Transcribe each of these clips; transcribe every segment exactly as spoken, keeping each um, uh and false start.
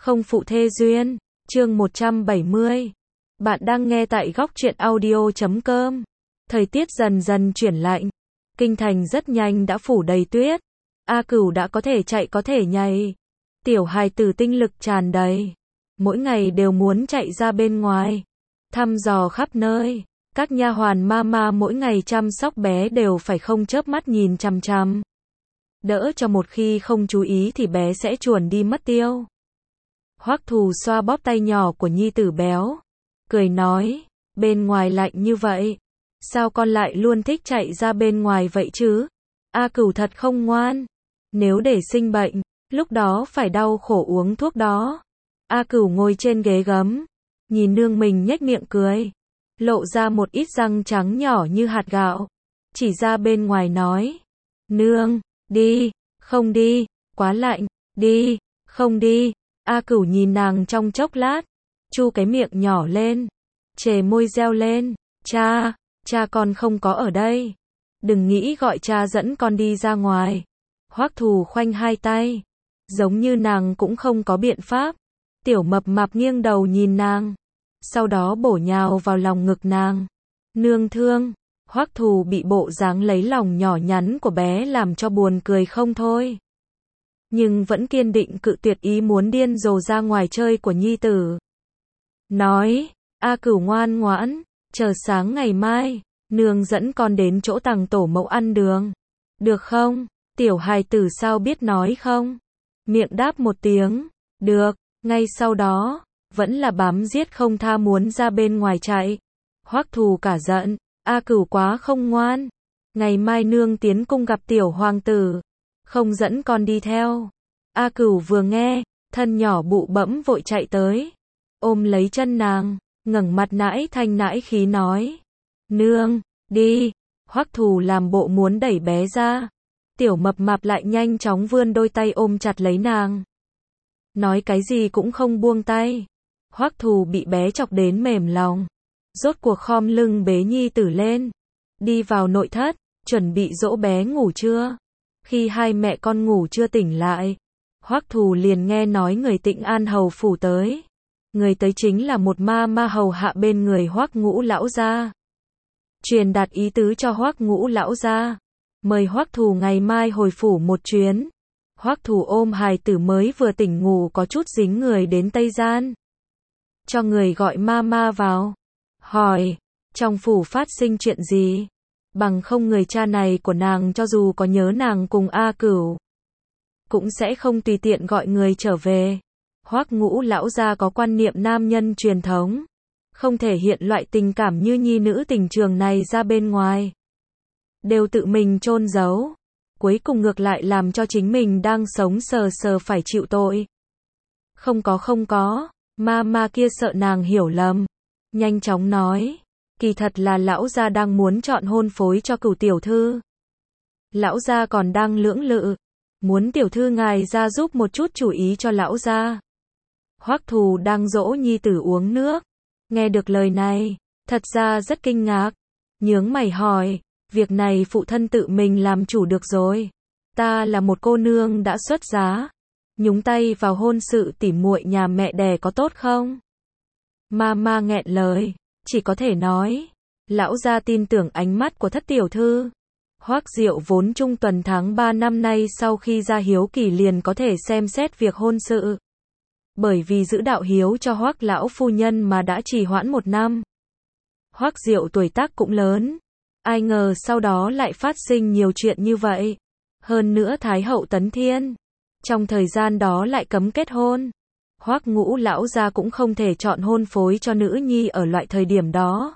Không phụ thê duyên, chương một trăm bảy mươi. Bạn đang nghe tại góc truyện audio chấm com. Thời tiết dần dần chuyển lạnh. Kinh thành rất nhanh đã phủ đầy tuyết. A Cửu đã có thể chạy có thể nhảy. Tiểu hài tử tinh lực tràn đầy. Mỗi ngày đều muốn chạy ra bên ngoài. Thăm dò khắp nơi. Các nha hoàn mama mỗi ngày chăm sóc bé đều phải không chớp mắt nhìn chằm chằm. Đỡ cho một khi không chú ý thì bé sẽ chuồn đi mất tiêu. Hoắc Thù xoa bóp tay nhỏ của nhi tử béo, cười nói, bên ngoài lạnh như vậy, sao con lại luôn thích chạy ra bên ngoài vậy chứ? A Cửu thật không ngoan, nếu để sinh bệnh, lúc đó phải đau khổ uống thuốc đó. A Cửu ngồi trên ghế gấm, nhìn nương mình nhếch miệng cười, lộ ra một ít răng trắng nhỏ như hạt gạo, chỉ ra bên ngoài nói, nương, đi, không đi, quá lạnh, đi, không đi. A Cửu nhìn nàng trong chốc lát, chu cái miệng nhỏ lên, chề môi reo lên, cha, cha con không có ở đây, đừng nghĩ gọi cha dẫn con đi ra ngoài. Hoắc Thù khoanh hai tay, giống như nàng cũng không có biện pháp. Tiểu mập mạp nghiêng đầu nhìn nàng, sau đó bổ nhào vào lòng ngực nàng. Nương thương, Hoắc Thù bị bộ dáng lấy lòng nhỏ nhắn của bé làm cho buồn cười không thôi. Nhưng vẫn kiên định cự tuyệt ý muốn điên rồ ra ngoài chơi của nhi tử. Nói, A Cửu ngoan ngoãn, chờ sáng ngày mai, nương dẫn con đến chỗ Tằng tổ mẫu ăn đường. Được không? Tiểu hài tử sao biết nói không? Miệng đáp một tiếng, được, ngay sau đó, vẫn là bám giết không tha muốn ra bên ngoài chạy. Hoắc Thù cả giận, A Cửu quá không ngoan. Ngày mai nương tiến cung gặp tiểu hoàng tử, không dẫn con đi theo. A Cửu vừa nghe, thân nhỏ bụ bẫm vội chạy tới, ôm lấy chân nàng, ngẩng mặt nãi thanh nãi khí nói, nương, đi. Hoắc Thù làm bộ muốn đẩy bé ra, tiểu mập mạp lại nhanh chóng vươn đôi tay ôm chặt lấy nàng, nói cái gì cũng không buông tay. Hoắc Thù bị bé chọc đến mềm lòng, rốt cuộc khom lưng bế nhi tử lên, đi vào nội thất, chuẩn bị dỗ bé ngủ trưa. Khi hai mẹ con ngủ chưa tỉnh lại, Hoắc Thù liền nghe nói người Tịnh An hầu phủ tới. Người tới chính là một ma ma hầu hạ bên người Hoắc Ngũ lão gia. Truyền đạt ý tứ cho Hoắc Ngũ lão gia, mời Hoắc Thù ngày mai hồi phủ một chuyến. Hoắc Thù ôm hài tử mới vừa tỉnh ngủ có chút dính người đến Tây Gian. Cho người gọi ma ma vào, hỏi, trong phủ phát sinh chuyện gì? Bằng không người cha này của nàng cho dù có nhớ nàng cùng A Cửu, cũng sẽ không tùy tiện gọi người trở về. Hoắc Ngũ lão gia có quan niệm nam nhân truyền thống, không thể hiện loại tình cảm như nhi nữ tình trường này ra bên ngoài, đều tự mình chôn giấu, cuối cùng ngược lại làm cho chính mình đang sống sờ sờ phải chịu tội. Không có không có, ma ma kia sợ nàng hiểu lầm, nhanh chóng nói, kỳ thật là lão gia đang muốn chọn hôn phối cho Cửu tiểu thư. Lão gia còn đang lưỡng lự, muốn tiểu thư ngài ra giúp một chút chủ ý cho lão gia. Hoắc Thù đang dỗ nhi tử uống nước, nghe được lời này, thật ra rất kinh ngạc, nhướng mày hỏi, việc này phụ thân tự mình làm chủ được rồi. Ta là một cô nương đã xuất giá, nhúng tay vào hôn sự tỉ muội nhà mẹ đẻ có tốt không? Ma ma nghẹn lời, chỉ có thể nói, lão gia tin tưởng ánh mắt của thất tiểu thư. Hoắc Diệu vốn trung tuần tháng ba năm nay sau khi ra hiếu kỳ liền có thể xem xét việc hôn sự. Bởi vì giữ đạo hiếu cho Hoắc lão phu nhân mà đã trì hoãn một năm. Hoắc Diệu tuổi tác cũng lớn, ai ngờ sau đó lại phát sinh nhiều chuyện như vậy. Hơn nữa Thái hậu Tấn Thiên, trong thời gian đó lại cấm kết hôn. Hoắc Ngũ lão gia cũng không thể chọn hôn phối cho nữ nhi ở loại thời điểm đó,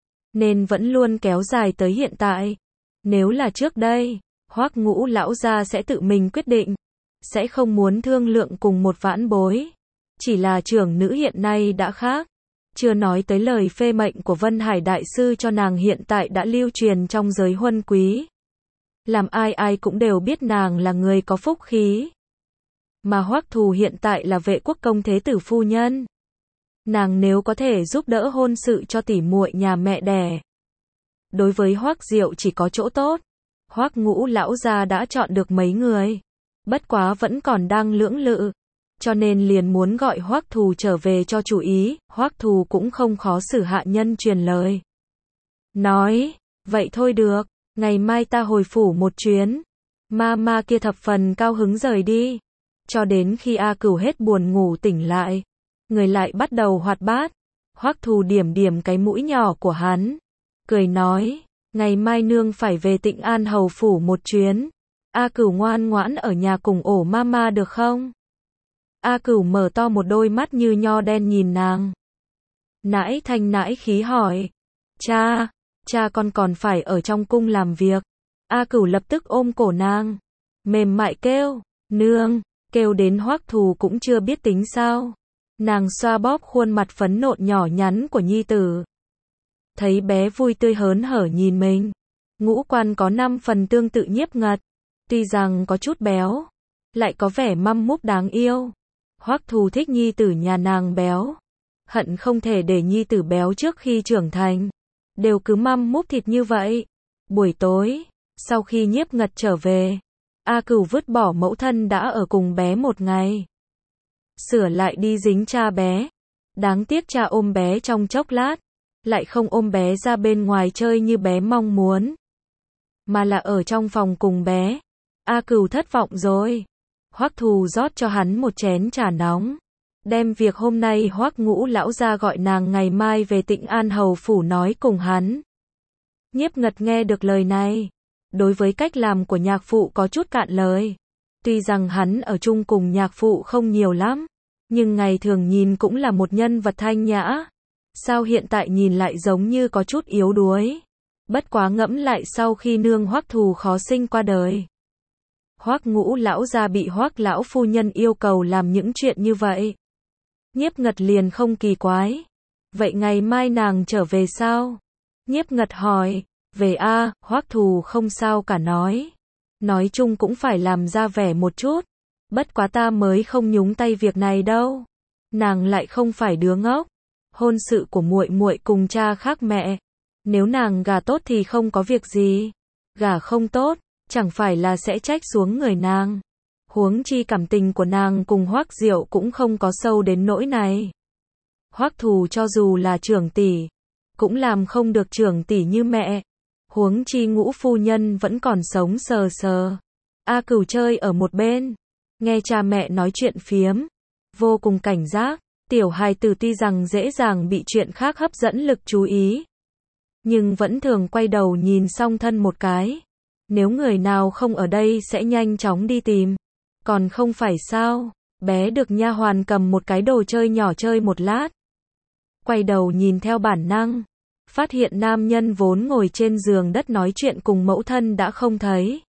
nên vẫn luôn kéo dài tới hiện tại. Nếu là trước đây, Hoắc Ngũ lão gia sẽ tự mình quyết định, sẽ không muốn thương lượng cùng một vãn bối. Chỉ là trưởng nữ hiện nay đã khác, chưa nói tới lời phê mệnh của Vân Hải đại sư cho nàng hiện tại đã lưu truyền trong giới huân quý, làm ai ai cũng đều biết nàng là người có phúc khí. Mà Hoắc Thù hiện tại là vệ quốc công thế tử phu nhân, nàng nếu có thể giúp đỡ hôn sự cho tỉ muội nhà mẹ đẻ, đối với Hoắc Diệu chỉ có chỗ tốt. Hoắc Ngũ lão gia đã chọn được mấy người, bất quá vẫn còn đang lưỡng lự. cho nên liền muốn gọi Hoắc Thù trở về cho chủ ý, Hoắc Thù cũng không khó xử hạ nhân truyền lời. Nói, vậy thôi được, ngày mai ta hồi phủ một chuyến. Ma ma kia thập phần cao hứng rời đi. Cho đến khi A Cửu hết buồn ngủ tỉnh lại, người lại bắt đầu hoạt bát. Hoắc Thù điểm điểm cái mũi nhỏ của hắn, cười nói, ngày mai nương phải về Tịnh An hầu phủ một chuyến. A Cửu ngoan ngoãn ở nhà cùng ổ mama được không? A Cửu mở to một đôi mắt như nho đen nhìn nàng. Nãi thanh nãi khí hỏi, cha, cha con còn phải ở trong cung làm việc. A Cửu lập tức ôm cổ nàng, mềm mại kêu, nương, kêu đến Hoắc Thù cũng chưa biết tính sao. Nàng xoa bóp khuôn mặt phấn nộn nhỏ nhắn của nhi tử. Thấy bé vui tươi hớn hở nhìn mình. Ngũ quan có năm phần tương tự Nhiếp Ngật. Tuy rằng có chút béo, lại có vẻ măm múp đáng yêu. Hoắc Thù thích nhi tử nhà nàng béo. Hận không thể để nhi tử béo trước khi trưởng thành. Đều cứ măm múp thịt như vậy. Buổi tối, sau khi Nhiếp Ngật trở về, A Cửu vứt bỏ mẫu thân đã ở cùng bé một ngày. Sửa lại đi dính cha bé. Đáng tiếc cha ôm bé trong chốc lát, lại không ôm bé ra bên ngoài chơi như bé mong muốn, mà là ở trong phòng cùng bé. A Cửu thất vọng rồi. Hoắc Thù rót cho hắn một chén trà nóng, đem việc hôm nay Hoắc Ngũ lão gia gọi nàng ngày mai về Tịnh An hầu phủ nói cùng hắn. Nhiếp Ngật nghe được lời này, đối với cách làm của nhạc phụ có chút cạn lời. Tuy rằng hắn ở chung cùng nhạc phụ không nhiều lắm, nhưng ngày thường nhìn cũng là một nhân vật thanh nhã. Sao hiện tại nhìn lại giống như có chút yếu đuối. Bất quá ngẫm lại sau khi nương Hoắc Thù khó sinh qua đời, Hoắc Ngũ lão gia bị Hoắc lão phu nhân yêu cầu làm những chuyện như vậy, Nhiếp Ngật liền không kỳ quái. Vậy ngày mai nàng trở về sao? Nhiếp Ngật hỏi. Về a, Hoắc Thù không sao cả nói. Nói chung cũng phải làm ra vẻ một chút. Bất quá ta mới không nhúng tay việc này đâu. Nàng lại không phải đứa ngốc. Hôn sự của muội muội cùng cha khác mẹ. Nếu nàng gả tốt thì không có việc gì. Gả không tốt, chẳng phải là sẽ trách xuống người nàng. Huống chi cảm tình của nàng cùng Hoắc Diệu cũng không có sâu đến nỗi này. Hoắc Thù cho dù là trưởng tỷ, cũng làm không được trưởng tỷ như mẹ. Huống chi Ngũ phu nhân vẫn còn sống sờ sờ. A Cửu chơi ở một bên, nghe cha mẹ nói chuyện phiếm, vô cùng cảnh giác. Tiểu hài tử tuy rằng dễ dàng bị chuyện khác hấp dẫn lực chú ý, nhưng vẫn thường quay đầu nhìn song thân một cái. Nếu người nào không ở đây sẽ nhanh chóng đi tìm. Còn không phải sao? Bé được nha hoàn cầm một cái đồ chơi nhỏ chơi một lát, quay đầu nhìn theo bản năng, phát hiện nam nhân vốn ngồi trên giường đất nói chuyện cùng mẫu thân đã không thấy.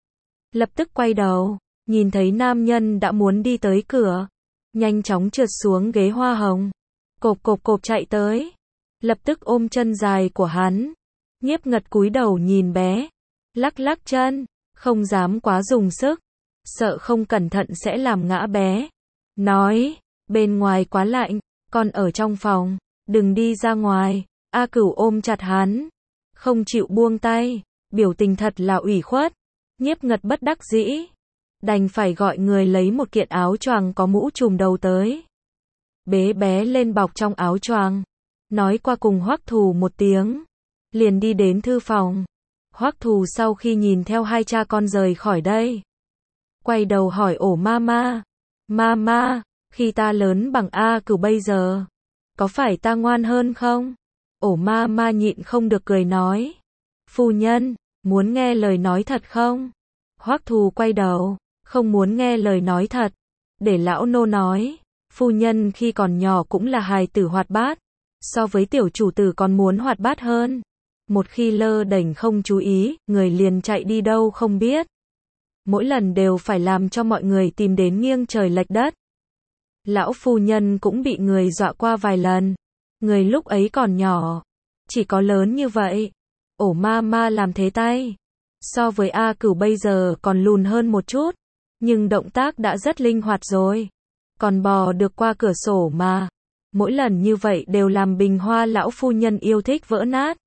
Lập tức quay đầu, nhìn thấy nam nhân đã muốn đi tới cửa, nhanh chóng trượt xuống ghế hoa hồng, cộp cộp cộp chạy tới, lập tức ôm chân dài của hắn. Nhiếp Ngật cúi đầu nhìn bé, lắc lắc chân, không dám quá dùng sức, sợ không cẩn thận sẽ làm ngã bé. Nói, bên ngoài quá lạnh, con ở trong phòng, đừng đi ra ngoài. A Cửu ôm chặt hắn, không chịu buông tay, biểu tình thật là ủy khuất. Nhiếp Ngật bất đắc dĩ, đành phải gọi người lấy một kiện áo choàng có mũ trùm đầu tới. Bế bé lên bọc trong áo choàng, nói qua cùng Hoắc Thù một tiếng, liền đi đến thư phòng. Hoắc Thù sau khi nhìn theo hai cha con rời khỏi đây, quay đầu hỏi ổ mama, mama, khi ta lớn bằng A Cửu bây giờ, có phải ta ngoan hơn không? Ổ mama nhịn không được cười nói, phu nhân, muốn nghe lời nói thật không? Hoắc Thù quay đầu, không muốn nghe lời nói thật, để lão nô nói. Phu nhân khi còn nhỏ cũng là hài tử hoạt bát, so với tiểu chủ tử còn muốn hoạt bát hơn. Một khi lơ đễnh không chú ý, người liền chạy đi đâu không biết. Mỗi lần đều phải làm cho mọi người tìm đến nghiêng trời lệch đất. Lão phu nhân cũng bị người dọa qua vài lần. Người lúc ấy còn nhỏ, chỉ có lớn như vậy. Ổ ma ma làm thế tay, so với A Cửu bây giờ còn lùn hơn một chút, nhưng động tác đã rất linh hoạt rồi. Còn bò được qua cửa sổ mà. Mỗi lần như vậy đều làm bình hoa lão phu nhân yêu thích vỡ nát.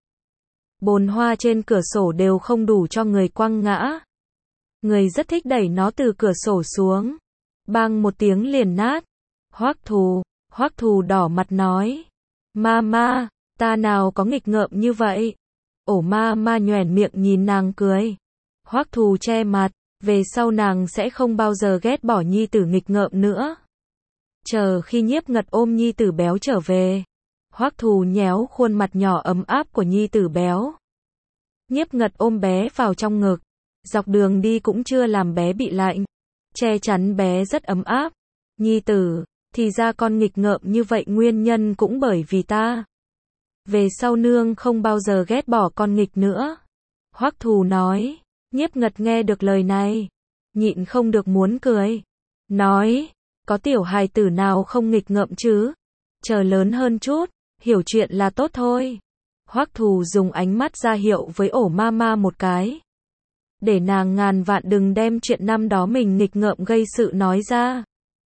Bồn hoa trên cửa sổ đều không đủ cho người quăng ngã. Người rất thích đẩy nó từ cửa sổ xuống. bang một tiếng liền nát. Hoắc Thù, Hoắc Thù đỏ mặt nói. Ma ma, ta nào có nghịch ngợm như vậy. Ổ ma ma nhoẻn miệng nhìn nàng cười. Hoắc Thù che mặt, về sau nàng sẽ không bao giờ ghét bỏ nhi tử nghịch ngợm nữa. Chờ khi Nhiếp Ngật ôm nhi tử béo trở về, Hoắc Thù nhéo khuôn mặt nhỏ ấm áp của nhi tử béo. Nhiếp Ngật ôm bé vào trong ngực, dọc đường đi cũng chưa làm bé bị lạnh, che chắn bé rất ấm áp. Nhi tử, thì ra con nghịch ngợm như vậy nguyên nhân cũng bởi vì ta. Về sau nương không bao giờ ghét bỏ con nghịch nữa. Hoắc Thù nói. Nhiếp Ngật nghe được lời này, nhịn không được muốn cười. Nói, có tiểu hài tử nào không nghịch ngợm chứ? Chờ lớn hơn chút, hiểu chuyện là tốt thôi. Hoắc Thù dùng ánh mắt ra hiệu với ổ ma ma một cái. Để nàng ngàn vạn đừng đem chuyện năm đó mình nghịch ngợm gây sự nói ra.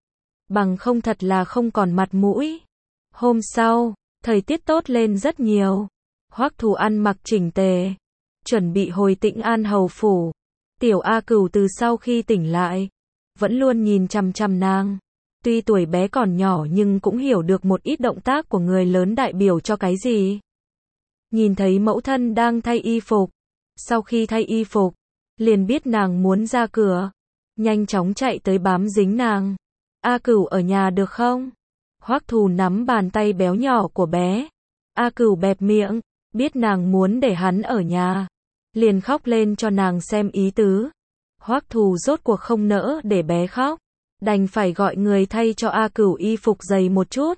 Bằng không thật là không còn mặt mũi. Hôm sau, thời tiết tốt lên rất nhiều. Hoắc Thù ăn mặc chỉnh tề, chuẩn bị hồi Tĩnh An hầu phủ. Tiểu A Cửu từ sau khi tỉnh lại, vẫn luôn nhìn chằm chằm nàng. Tuy tuổi bé còn nhỏ nhưng cũng hiểu được một ít động tác của người lớn đại biểu cho cái gì. Nhìn thấy mẫu thân đang thay y phục, sau khi thay y phục, liền biết nàng muốn ra cửa, nhanh chóng chạy tới bám dính nàng. A Cửu ở nhà được không? Hoắc Thù nắm bàn tay béo nhỏ của bé. A Cửu bẹp miệng, biết nàng muốn để hắn ở nhà, liền khóc lên cho nàng xem ý tứ. Hoắc Thù rốt cuộc không nỡ để bé khóc, đành phải gọi người thay cho A Cửu y phục dày một chút,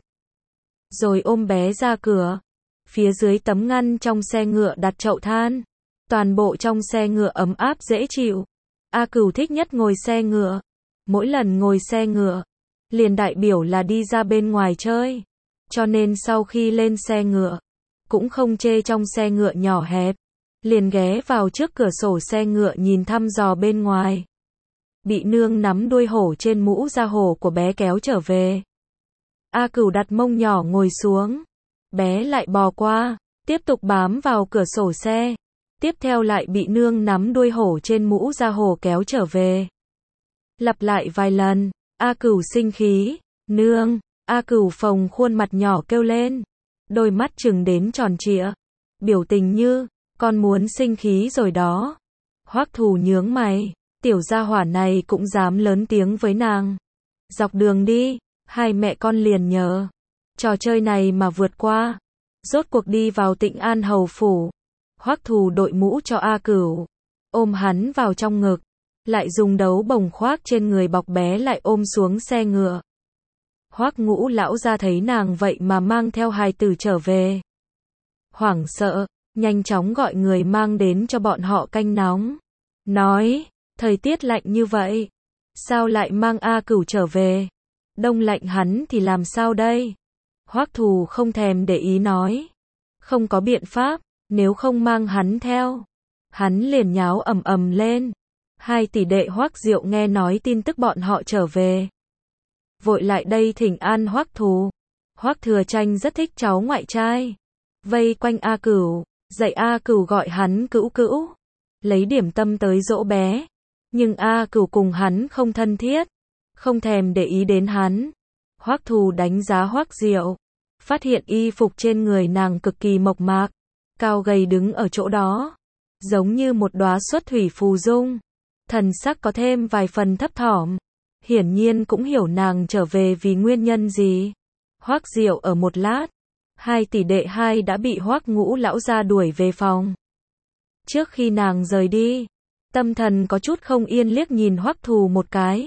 rồi ôm bé ra cửa. Phía dưới tấm ngăn trong xe ngựa đặt chậu than, toàn bộ trong xe ngựa ấm áp dễ chịu. A Cửu thích nhất ngồi xe ngựa, mỗi lần ngồi xe ngựa, liền đại biểu là đi ra bên ngoài chơi, cho nên sau khi lên xe ngựa, cũng không chê trong xe ngựa nhỏ hẹp, liền ghé vào trước cửa sổ xe ngựa nhìn thăm dò bên ngoài. Bị nương nắm đuôi hổ trên mũ da hổ của bé kéo trở về. A Cửu đặt mông nhỏ ngồi xuống, bé lại bò qua, tiếp tục bám vào cửa sổ xe, tiếp theo lại bị nương nắm đuôi hổ trên mũ da hổ kéo trở về. Lặp lại vài lần, A Cửu sinh khí, nương, A Cửu phồng khuôn mặt nhỏ kêu lên, đôi mắt trừng đến tròn trịa, biểu tình như, con muốn sinh khí rồi đó. Hoắc Thù nhướng mày, tiểu gia hỏa này cũng dám lớn tiếng với nàng. Dọc đường đi, hai mẹ con liền nhờ trò chơi này mà vượt qua, rốt cuộc đi vào Tĩnh An hầu phủ. Hoắc Thù đội mũ cho A Cửu, ôm hắn vào trong ngực, lại dùng đấu bồng khoác trên người bọc bé lại ôm xuống xe ngựa. Hoắc Ngũ lão gia thấy nàng vậy mà mang theo hài tử trở về, hoảng sợ, nhanh chóng gọi người mang đến cho bọn họ canh nóng. Nói, thời tiết lạnh như vậy, sao lại mang A Cửu trở về? Đông lạnh hắn thì làm sao đây? Hoắc Thù không thèm để ý nói, không có biện pháp, nếu không mang hắn theo. Hắn liền nháo ầm ầm lên. Hai tỷ đệ Hoắc Diệu nghe nói tin tức bọn họ trở về, vội lại đây thỉnh an Hoắc Thù. Hoắc Thừa Tranh rất thích cháu ngoại trai, vây quanh A Cửu, dạy A Cửu gọi hắn cữu cữu, lấy điểm tâm tới dỗ bé. Nhưng A Cửu cùng hắn không thân thiết, không thèm để ý đến hắn. Hoắc Thù đánh giá Hoắc Diệu, phát hiện y phục trên người nàng cực kỳ mộc mạc, cao gầy đứng ở chỗ đó, giống như một đóa xuất thủy phù dung, thần sắc có thêm vài phần thấp thỏm, hiển nhiên cũng hiểu nàng trở về vì nguyên nhân gì. Hoắc Diệu ở một lát, hai tỷ đệ hai đã bị Hoắc Ngũ lão gia đuổi về phòng. Trước khi nàng rời đi, tâm thần có chút không yên liếc nhìn Hoắc Thù một cái,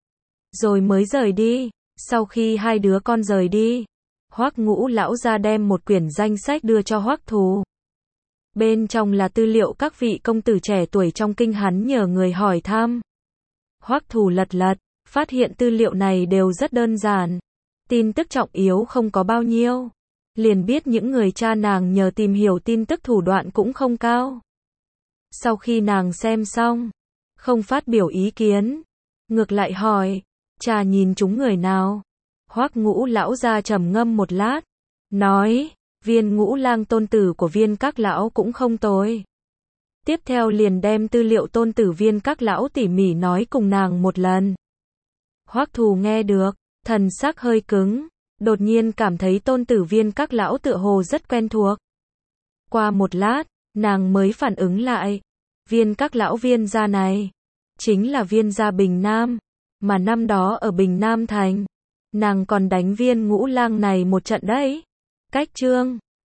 rồi mới rời đi. Sau khi hai đứa con rời đi, Hoắc Ngũ lão gia đem một quyển danh sách đưa cho Hoắc Thù. Bên trong là tư liệu các vị công tử trẻ tuổi trong kinh hắn nhờ người hỏi thăm. Hoắc Thù lật lật, phát hiện tư liệu này đều rất đơn giản, tin tức trọng yếu không có bao nhiêu, liền biết những người cha nàng nhờ tìm hiểu tin tức thủ đoạn cũng không cao. Sau khi nàng xem xong, không phát biểu ý kiến, ngược lại hỏi, cha nhìn chúng người nào? Hoắc Ngũ lão gia trầm ngâm một lát, nói, Viên Ngũ Lang tôn tử của Viên các lão cũng không tồi. Tiếp theo liền đem tư liệu tôn tử Viên các lão tỉ mỉ nói cùng nàng một lần. Hoắc Thù nghe được, thần sắc hơi cứng, đột nhiên cảm thấy Tôn Tử Viên các lão tựa hồ rất quen thuộc. Qua một lát, nàng mới phản ứng lại, Viên các lão Viên gia này, chính là Viên gia Bình Nam, mà năm đó ở Bình Nam thành, nàng còn đánh Viên Ngũ Lang này một trận đấy. Cách chương